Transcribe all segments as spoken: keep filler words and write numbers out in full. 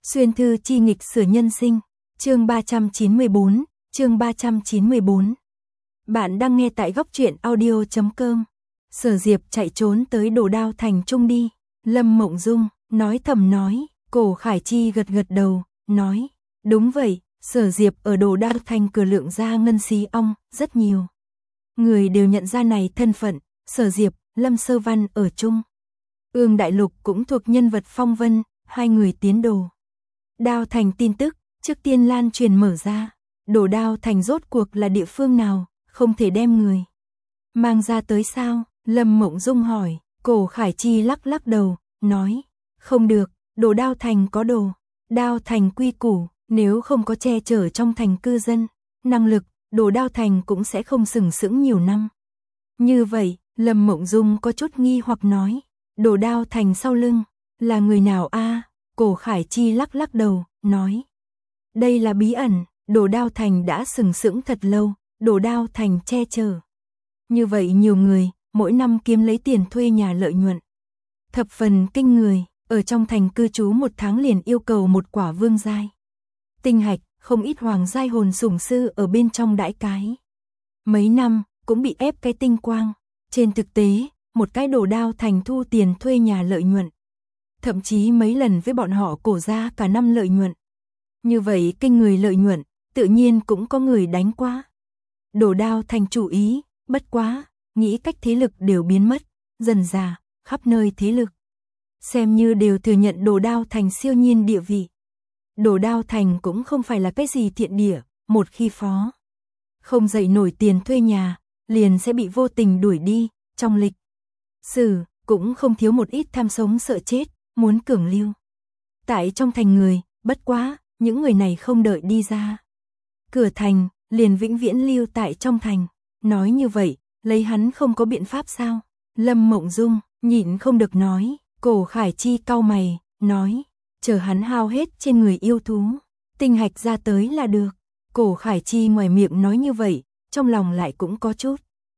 Xuyên thư chi nghịch sửa nhân sinh, chương ba trăm chín mươi bốn, chương ba trăm chín mươi bốn. Bạn đang nghe tại góc truyện audio chấm com. Sở Diệp chạy trốn tới Đồ Đao Thành Trung đi, Lâm Mộng Dung nói thầm nói, Cổ Khải Chi gật gật đầu, nói, đúng vậy, Sở Diệp ở Đồ Đao Thành cửa lượng ra ngân xí ong, rất nhiều. Người đều nhận ra này thân phận, Sở Diệp, Lâm Sơ Văn ở chung. Ương Đại Lục cũng thuộc nhân vật phong vân, hai người tiến Đồ Đao Thành tin tức, trước tiên lan truyền mở ra. Đồ Đao Thành rốt cuộc là địa phương nào, không thể đem người mang ra tới sao? Lâm Mộng Dung hỏi. Cổ Khải Chi lắc lắc đầu, nói, không được, Đồ Đao Thành có Đồ Đao Thành quy củ, nếu không có che chở trong thành cư dân, năng lực, Đồ Đao Thành cũng sẽ không sừng sững nhiều năm. Như vậy, Lâm Mộng Dung có chút nghi hoặc nói, Đồ Đao Thành sau lưng, là người nào a? Cổ Khải Chi lắc lắc đầu, nói, đây là bí ẩn, Đồ Đao Thành đã sừng sững thật lâu, Đồ Đao Thành che chở. Như vậy nhiều người, mỗi năm kiếm lấy tiền thuê nhà lợi nhuận. Thập phần kinh người, ở trong thành cư trú một tháng liền yêu cầu một quả vương giai tinh hạch, không ít hoàng giai hồn sủng sư ở bên trong đãi cái. Mấy năm, cũng bị ép cái tinh quang. Trên thực tế, một cái Đồ Đao Thành thu tiền thuê nhà lợi nhuận. Thậm chí mấy lần với bọn họ cổ ra cả năm lợi nhuận. Như vậy kinh người lợi nhuận, tự nhiên cũng có người đánh quá. Đồ Đao Thành chủ ý, bất quá, nghĩ cách thế lực đều biến mất, dần dà, khắp nơi thế lực. Xem như đều thừa nhận Đồ Đao Thành siêu nhiên địa vị. Đồ Đao Thành cũng không phải là cái gì thiện địa, một khi phó không dậy nổi tiền thuê nhà, liền sẽ bị vô tình đuổi đi, trong lịch sử, cũng không thiếu một ít tham sống sợ chết, muốn cường lưu. Tại trong thành người, bất quá, những người này không đợi đi ra cửa thành, liền vĩnh viễn lưu tại trong thành. Nói như vậy, lấy hắn không có biện pháp sao? Lâm Mộng Dung, nhịn không được nói. Cổ Khải Chi cau mày, nói, chờ hắn hao hết trên người yêu thú, tinh hạch ra tới là được. Cổ Khải Chi ngoài miệng nói như vậy, trong lòng lại cũng có chút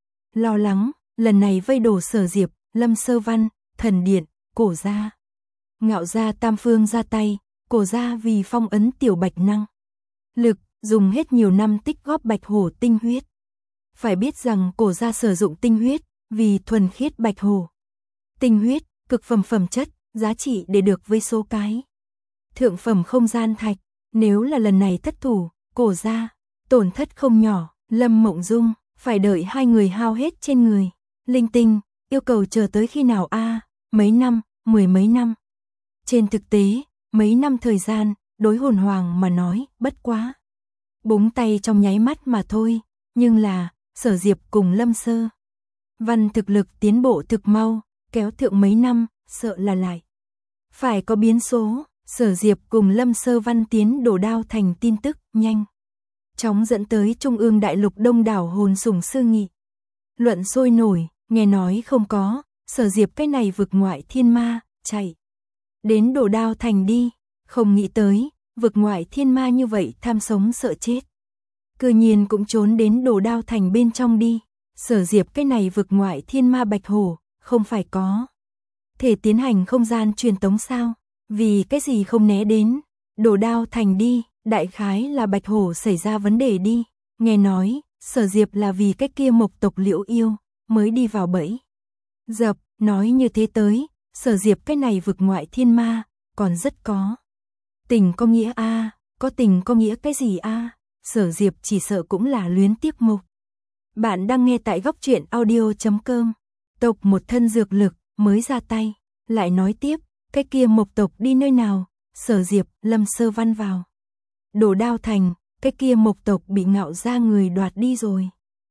lo lắng, lần này vây đổ Sở Diệp, Lâm Sơ Văn, Thần Điện, Cổ gia. Ngạo gia tam phương ra tay, Cổ gia vì phong ấn tiểu bạch năng lực, dùng hết nhiều năm tích góp bạch hổ tinh huyết. Phải biết rằng Cổ gia sử dụng tinh huyết, vì thuần khiết bạch hổ. Tinh huyết, cực phẩm phẩm chất, giá trị để được với số cái. Thượng phẩm không gian thạch, nếu là lần này thất thủ, Cổ gia, tổn thất không nhỏ. Lâm Mộng Dung, phải đợi hai người hao hết trên người. Linh tinh, yêu cầu chờ tới khi nào a? Mấy năm, mười mấy năm. Trên thực tế, mấy năm thời gian, đối hồn hoàng mà nói, bất quá. Búng tay trong nháy mắt mà thôi, nhưng là, Sở Diệp cùng Lâm Sơ Văn thực lực tiến bộ thực mau, kéo thượng mấy năm, sợ là lại phải có biến số. Sở Diệp cùng Lâm Sơ Văn tiến Đồ Đao Thành tin tức, nhanh chóng dẫn tới Trung ương Đại Lục đông đảo hồn sủng sư nghị luận sôi nổi, nghe nói không có, Sở Diệp cái này vực ngoại thiên ma, chạy đến Đồ Đao Thành đi, không nghĩ tới, vực ngoại thiên ma như vậy tham sống sợ chết. Cư nhiên cũng trốn đến Đồ Đao Thành bên trong đi. Sở Diệp cái này vực ngoại thiên ma bạch hổ, không phải có thể tiến hành không gian truyền tống sao? Vì cái gì không né đến Đồ Đao Thành đi? Đại khái là bạch hổ xảy ra vấn đề đi. Nghe nói, Sở Diệp là vì cái kia mộc tộc Liễu yêu, mới đi vào bẫy dập. Nói như thế tới, Sở Diệp cái này vực ngoại thiên ma, còn rất có tình có nghĩa a. À, có tình có nghĩa cái gì a? À? Sở Diệp chỉ sợ cũng là luyến tiếc mộc. Bạn đang nghe tại góc truyện audio chấm com. Tộc một thân dược lực, mới ra tay. Lại nói tiếp, cái kia mộc tộc đi nơi nào? Sở Diệp, Lâm Sơ Văn vào Đồ Đao Thành, cái kia mộc tộc bị Ngạo gia người đoạt đi rồi.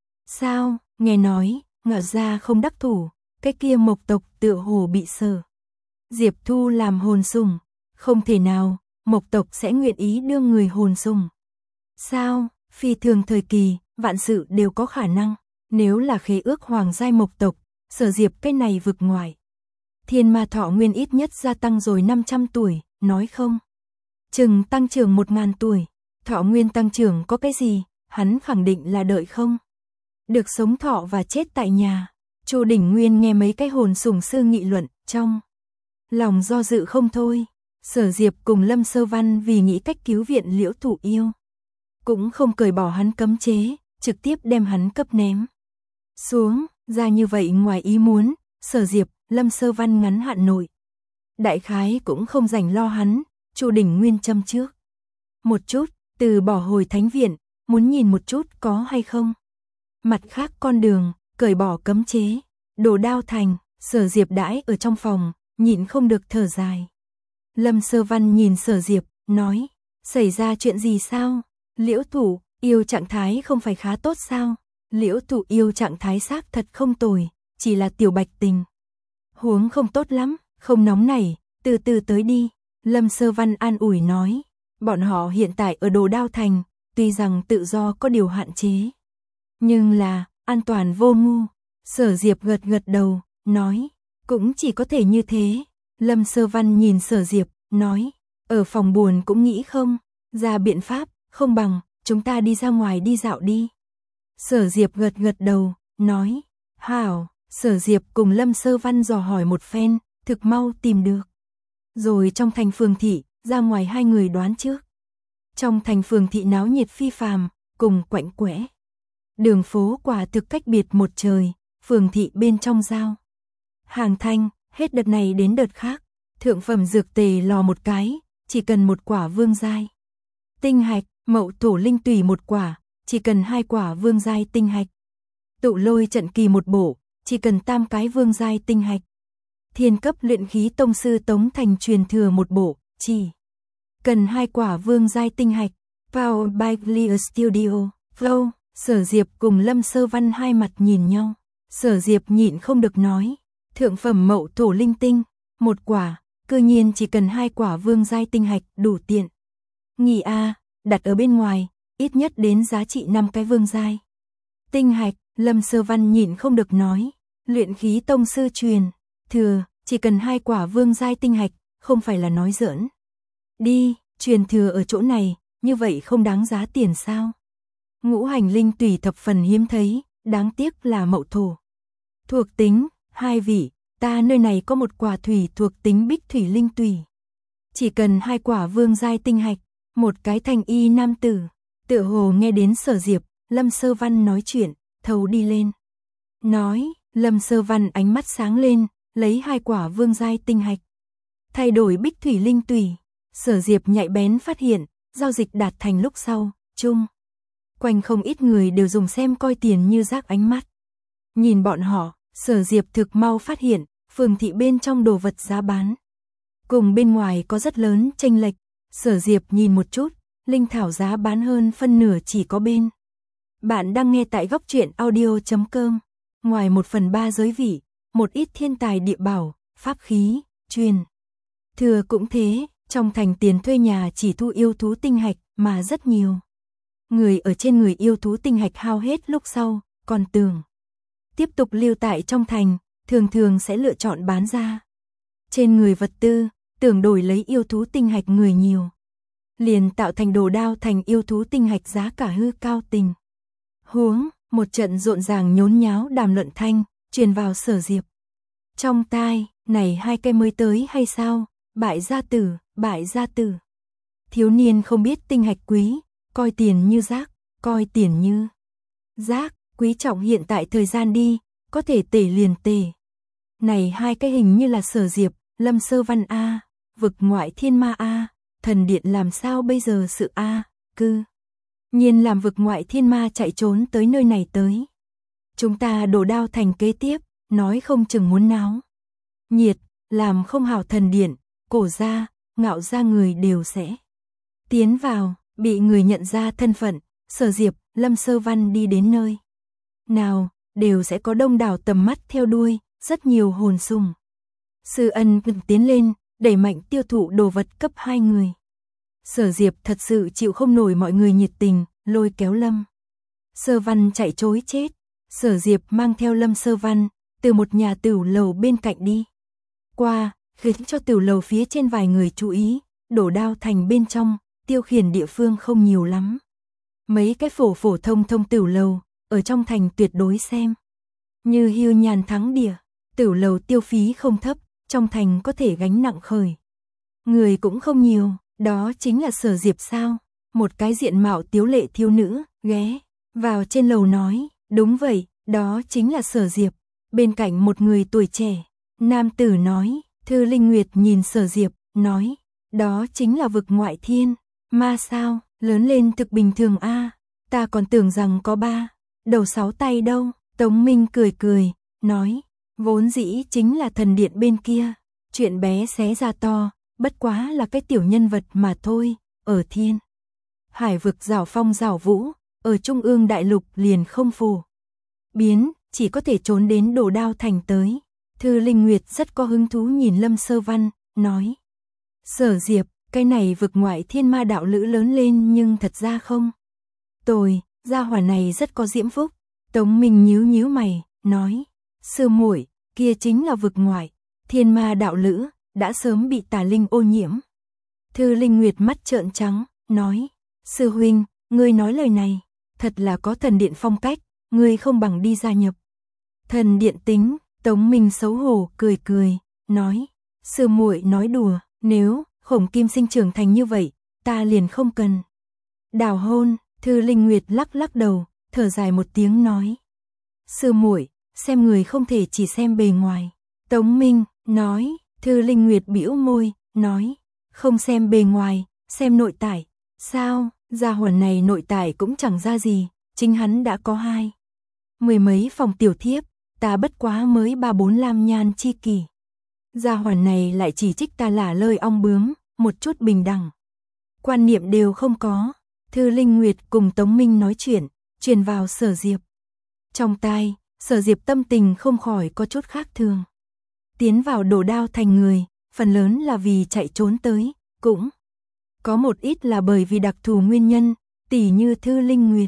Sao? Nghe nói, Ngạo gia không đắc thủ, cái kia mộc tộc tựa hồ bị Sở Diệp thu làm hồn sủng. Không thể nào, mộc tộc sẽ nguyện ý đưa người hồn sủng. Sao? Phi thường thời kỳ, vạn sự đều có khả năng. Nếu là khế ước hoàng giai mộc tộc, Sở Diệp cái này vực ngoài thiên ma thọ nguyên ít nhất gia tăng rồi năm trăm tuổi, nói không chừng tăng trưởng một nghìn tuổi. Thọ nguyên tăng trưởng có cái gì, hắn khẳng định là đợi không được sống thọ và chết tại nhà. Chu Đỉnh Nguyên nghe mấy cái hồn sủng sư nghị luận, trong lòng do dự không thôi. Sở Diệp cùng Lâm Sơ Văn vì nghĩ cách cứu viện Liễu Thủ Yêu, cũng không cởi bỏ hắn cấm chế, trực tiếp đem hắn cấp ném xuống, ra như vậy ngoài ý muốn, Sở Diệp, Lâm Sơ Văn ngắn hạn nội đại khái cũng không rảnh lo hắn, Chu Đỉnh Nguyên châm trước một chút, từ bỏ hồi thánh viện, muốn nhìn một chút có hay không mặt khác con đường, cởi bỏ cấm chế. Đồ Đao Thành, Sở Diệp đãi ở trong phòng, nhịn không được thở dài. Lâm Sơ Văn nhìn Sở Diệp, nói, xảy ra chuyện gì sao? Liễu Thủ Yêu trạng thái không phải khá tốt sao? Liễu Thủ Yêu trạng thái xác thật không tồi, chỉ là tiểu bạch tình huống không tốt lắm, không nóng nảy, từ từ tới đi. Lâm Sơ Văn an ủi nói, bọn họ hiện tại ở Đồ Đao Thành, tuy rằng tự do có điều hạn chế, nhưng là an toàn vô ngu. Sở Diệp gật gật đầu, nói, cũng chỉ có thể như thế. Lâm Sơ Văn nhìn Sở Diệp, nói, ở phòng buồn cũng nghĩ không ra biện pháp, không bằng chúng ta đi ra ngoài đi dạo đi. Sở Diệp gật gật đầu, nói, hảo. Sở Diệp cùng Lâm Sơ Văn dò hỏi một phen, thực mau tìm được. Rồi trong thành phường thị, ra ngoài hai người đoán trước. Trong thành phường thị náo nhiệt phi phàm, cùng quạnh quẽ. Đường phố quả thực cách biệt một trời, phường thị bên trong giao hàng thanh, hết đợt này đến đợt khác, thượng phẩm dược tề lò một cái, chỉ cần một quả vương giai tinh hạch, mậu thổ linh tùy một quả, chỉ cần hai quả vương giai tinh hạch. Tụ lôi trận kỳ một bộ, chỉ cần tam cái vương giai tinh hạch. Thiên cấp luyện khí tông sư Tống Thành truyền thừa một bộ, chỉ cần hai quả vương giai tinh hạch. Powered by Clear Studio, Flow. Sở Diệp cùng Lâm Sơ Văn hai mặt nhìn nhau. Sở Diệp nhịn không được nói, thượng phẩm mậu thổ linh tinh, một quả, cư nhiên chỉ cần hai quả vương giai tinh hạch, đủ tiện. Nghỉ a, đặt ở bên ngoài, ít nhất đến giá trị năm cái vương giai tinh hạch. Lâm Sơ Văn nhịn không được nói, luyện khí tông sư truyền thừa, chỉ cần hai quả vương giai tinh hạch, không phải là nói giỡn. Đi, truyền thừa ở chỗ này, như vậy không đáng giá tiền sao? Ngũ hành linh tùy thập phần hiếm thấy, đáng tiếc là mậu thổ thuộc tính. Hai vị, ta nơi này có một quả thủy thuộc tính bích thủy linh tùy, chỉ cần hai quả vương giai tinh hạch. Một cái thanh y nam tử, tựa hồ nghe đến Sở Diệp, Lâm Sơ Văn nói chuyện, thấu đi lên. Nói, Lâm Sơ Văn ánh mắt sáng lên, lấy hai quả vương giai tinh hạch, thay đổi bích thủy linh tùy. Sở Diệp nhạy bén phát hiện, giao dịch đạt thành lúc sau, chung quanh không ít người đều dùng xem coi tiền như rác ánh mắt. Nhìn bọn họ, Sở Diệp thực mau phát hiện, phường thị bên trong đồ vật giá bán cùng bên ngoài có rất lớn chênh lệch. Sở Diệp nhìn một chút, linh thảo giá bán hơn phân nửa chỉ có bên. Bạn đang nghe tại góc truyện audio chấm com. Ngoài một phần ba giới vị, một ít thiên tài địa bảo, pháp khí, truyền thừa cũng thế, trong thành tiền thuê nhà chỉ thu yêu thú tinh hạch mà rất nhiều người ở trên người yêu thú tinh hạch hao hết lúc sau, còn tưởng tiếp tục lưu tại trong thành, thường thường sẽ lựa chọn bán ra trên người vật tư, tưởng đổi lấy yêu thú tinh hạch người nhiều, liền tạo thành Đồ Đao Thành yêu thú tinh hạch giá cả hư cao tình huống. Một trận rộn ràng nhốn nháo đàm luận thanh truyền vào Sở Diệp trong tai, này hai cái mới tới hay sao? Bại gia tử, bại gia tử. Thiếu niên không biết tinh hạch quý, coi tiền như rác, coi tiền như rác, quý trọng hiện tại thời gian đi, có thể tể liền tể. Này hai cái hình như là Sở Diệp, Lâm Sơ Văn a, vực ngoại thiên ma a, thần điện làm sao bây giờ sự a, cư nhiên làm vực ngoại thiên ma chạy trốn tới nơi này tới. Chúng ta Đồ Đao Thành kế tiếp, nói không chừng muốn náo nhiệt, làm không hảo thần điện, cổ gia, ngạo gia người đều sẽ tiến vào, bị người nhận ra thân phận. Sở Diệp, Lâm Sơ Văn đi đến nơi nào, đều sẽ có đông đảo tầm mắt theo đuôi, rất nhiều hồn sùng. Sư Ân tiến lên, đẩy mạnh tiêu thụ đồ vật cấp hai người. Sở Diệp thật sự chịu không nổi mọi người nhiệt tình, lôi kéo Lâm Sơ Văn chạy trối chết. Sở Diệp mang theo Lâm Sơ Văn, từ một nhà tửu lầu bên cạnh đi qua, khiến cho tửu lầu phía trên vài người chú ý, Đồ Đao Thành bên trong, tiêu khiển địa phương không nhiều lắm. Mấy cái phổ phổ thông thông tửu lầu, ở trong thành tuyệt đối xem như hiu nhàn thắng địa. Tửu lầu tiêu phí không thấp, trong thành có thể gánh nặng khởi Người cũng không nhiều, đó chính là Sở Diệp sao? Một cái diện mạo tiếu lệ thiếu nữ, ghé vào trên lầu nói, đúng vậy, đó chính là Sở Diệp. Bên cạnh một người tuổi trẻ, nam tử nói, Thư Linh Nguyệt nhìn Sở Diệp, nói, đó chính là vực ngoại thiên, ma sao, lớn lên thực bình thường a, ta còn tưởng rằng có ba đầu sáu tay đâu. Tống Minh cười cười, nói, vốn dĩ chính là thần điện bên kia, chuyện bé xé ra to, bất quá là cái tiểu nhân vật mà thôi, ở thiên hải vực giảo phong giảo vũ, ở trung ương đại lục liền không phù biến, chỉ có thể trốn đến Đồ Đao Thành tới. Thư Linh Nguyệt rất có hứng thú nhìn Lâm Sơ Văn, nói, Sở Diệp, cái này vực ngoại thiên ma đạo lữ lớn lên nhưng thật ra không tồi, gia hỏa này rất có diễm phúc. Tống Minh nhíu nhíu mày, nói, sư muội, kia chính là vực ngoại thiên ma đạo lữ, đã sớm bị tà linh ô nhiễm. Thư Linh Nguyệt mắt trợn trắng, nói, sư huynh, ngươi nói lời này, thật là có thần điện phong cách, ngươi không bằng đi gia nhập thần điện tính. Tống Minh xấu hổ cười cười, nói, sư muội nói đùa, nếu Khổng Kim Sinh trưởng thành như vậy, ta liền không cần đào hôn. Thư Linh Nguyệt lắc lắc đầu, thở dài một tiếng nói, sư muội, xem người không thể chỉ xem bề ngoài. Tống Minh nói, Thư Linh Nguyệt bĩu môi, nói, không xem bề ngoài, xem nội tại. Sao, gia hỏa này nội tại cũng chẳng ra gì, chính hắn đã có hai mười mấy phòng tiểu thiếp, ta bất quá mới ba bốn lam nhan chi kỳ. Gia hỏa này lại chỉ trích ta lả lơi ong bướm, một chút bình đẳng quan niệm đều không có. Thư Linh Nguyệt cùng Tống Minh nói chuyện, truyền vào Sở Diệp trong tai. Sở Diệp tâm tình không khỏi có chút khác thường. Tiến vào Đồ Đao Thành người, phần lớn là vì chạy trốn tới, cũng có một ít là bởi vì đặc thù nguyên nhân, tỉ như Thư Linh Nguyệt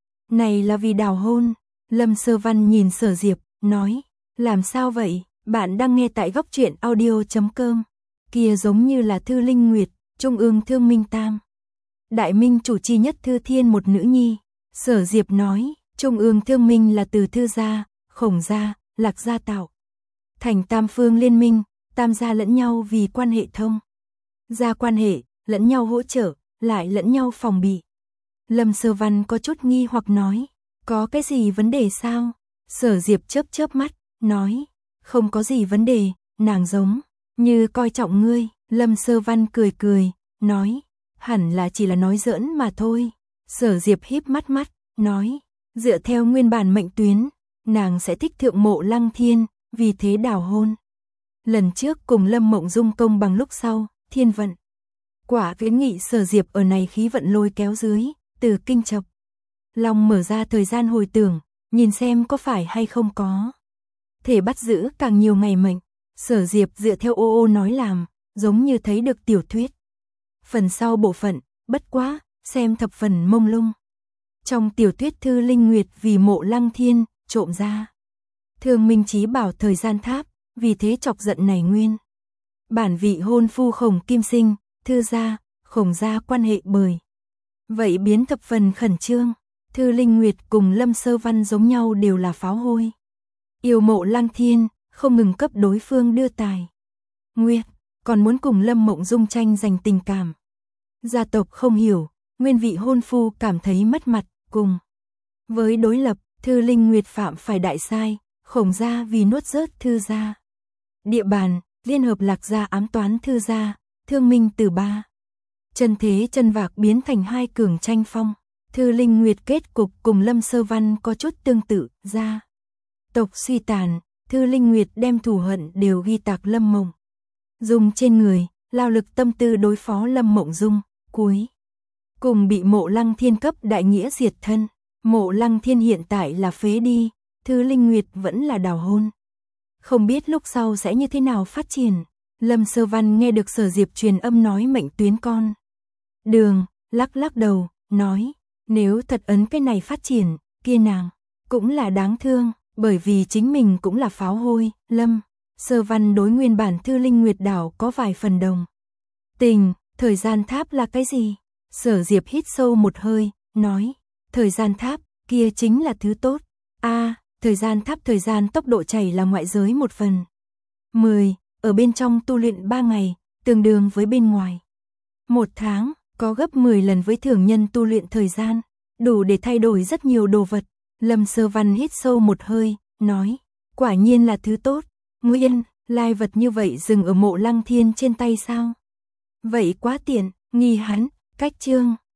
này là vì đào hôn. Lâm Sơ Văn nhìn Sở Diệp, nói, làm sao vậy? Bạn đang nghe tại góc truyện audio chấm com. Kia giống như là Thư Linh Nguyệt, Trung ương Thương Minh Tam Đại Minh chủ chi nhất Thư Thiên một nữ nhi. Sở Diệp nói, Trung ương Thương Minh là từ Thư gia, Khổng gia, Lạc gia tạo thành tam phương liên minh, tam gia lẫn nhau vì quan hệ thông gia quan hệ, lẫn nhau hỗ trợ, lại lẫn nhau phòng bị. Lâm Sơ Văn có chút nghi hoặc nói, có cái gì vấn đề sao? Sở Diệp chớp chớp mắt, nói, không có gì vấn đề, nàng giống như coi trọng ngươi. Lâm Sơ Văn cười cười, nói, hẳn là chỉ là nói giỡn mà thôi. Sở Diệp híp mắt mắt, nói, dựa theo nguyên bản mệnh tuyến, nàng sẽ thích Thượng Mộ Lăng Thiên, vì thế đào hôn. Lần trước cùng Lâm Mộng Dung công bằng lúc sau, thiên vận quả kiến nghị Sở Diệp ở này khí vận lôi kéo dưới, từ kinh chập Long mở ra thời gian hồi tưởng, nhìn xem có phải hay không có thể bắt giữ càng nhiều ngày mệnh. Sở Diệp dựa theo ô ô nói làm, giống như thấy được tiểu thuyết phần sau bộ phận, bất quá xem thập phần mông lung. Trong tiểu thuyết Thư Linh Nguyệt vì Mộ Lăng Thiên trộm ra Thương Minh Chí bảo thời gian tháp, vì thế chọc giận này nguyên bản vị hôn phu Khổng Kim Sinh, Thư gia, Khổng gia quan hệ bởi vậy biến thập phần khẩn trương. Thư Linh Nguyệt cùng Lâm Sơ Văn giống nhau đều là pháo hôi, yêu Mộ Lăng Thiên, không ngừng cấp đối phương đưa tài nguyệt, còn muốn cùng Lâm Mộng Dung tranh giành tình cảm. Gia tộc không hiểu, nguyên vị hôn phu cảm thấy mất mặt, cùng với đối lập, Thư Linh Nguyệt phạm phải đại sai, Khổng gia vì nuốt rớt Thư gia địa bàn, liên hợp Lạc gia ám toán Thư gia, Thương Minh từ ba chân thế chân vạc biến thành hai cường tranh phong. Thư Linh Nguyệt kết cục cùng Lâm Sơ Văn có chút tương tự, gia tộc suy tàn, Thư Linh Nguyệt đem thù hận đều ghi tạc Lâm Mộng Dung trên người, lao lực tâm tư đối phó Lâm Mộng Dung, cuối cùng bị Mộ Lăng Thiên cấp đại nghĩa diệt thân. Mộ Lăng Thiên hiện tại là phế đi, Thư Linh Nguyệt vẫn là đào hôn. Không biết lúc sau sẽ như thế nào phát triển. Lâm Sơ Văn nghe được Sở Diệp truyền âm nói mệnh tuyến con đường, lắc lắc đầu, nói, nếu thật ấn cái này phát triển, kia nàng cũng là đáng thương, bởi vì chính mình cũng là pháo hôi. Lâm Sơ Văn đối nguyên bản Thư Linh Nguyệt đảo có vài phần đồng tình. Thời gian tháp là cái gì? Sở Diệp hít sâu một hơi, nói, thời gian tháp, kia chính là thứ tốt. A, à, thời gian tháp thời gian tốc độ chảy là ngoại giới một phần mười, ở bên trong tu luyện ba ngày, tương đương với bên ngoài. Một tháng, có gấp mười lần với thường nhân tu luyện thời gian, đủ để thay đổi rất nhiều đồ vật. Lâm Sơ Văn hít sâu một hơi, nói, quả nhiên là thứ tốt. Nguyên, lai vật như vậy dừng ở Mộ Lăng Thiên trên tay sao? Vậy quá tiện, nghi hắn, cách chương.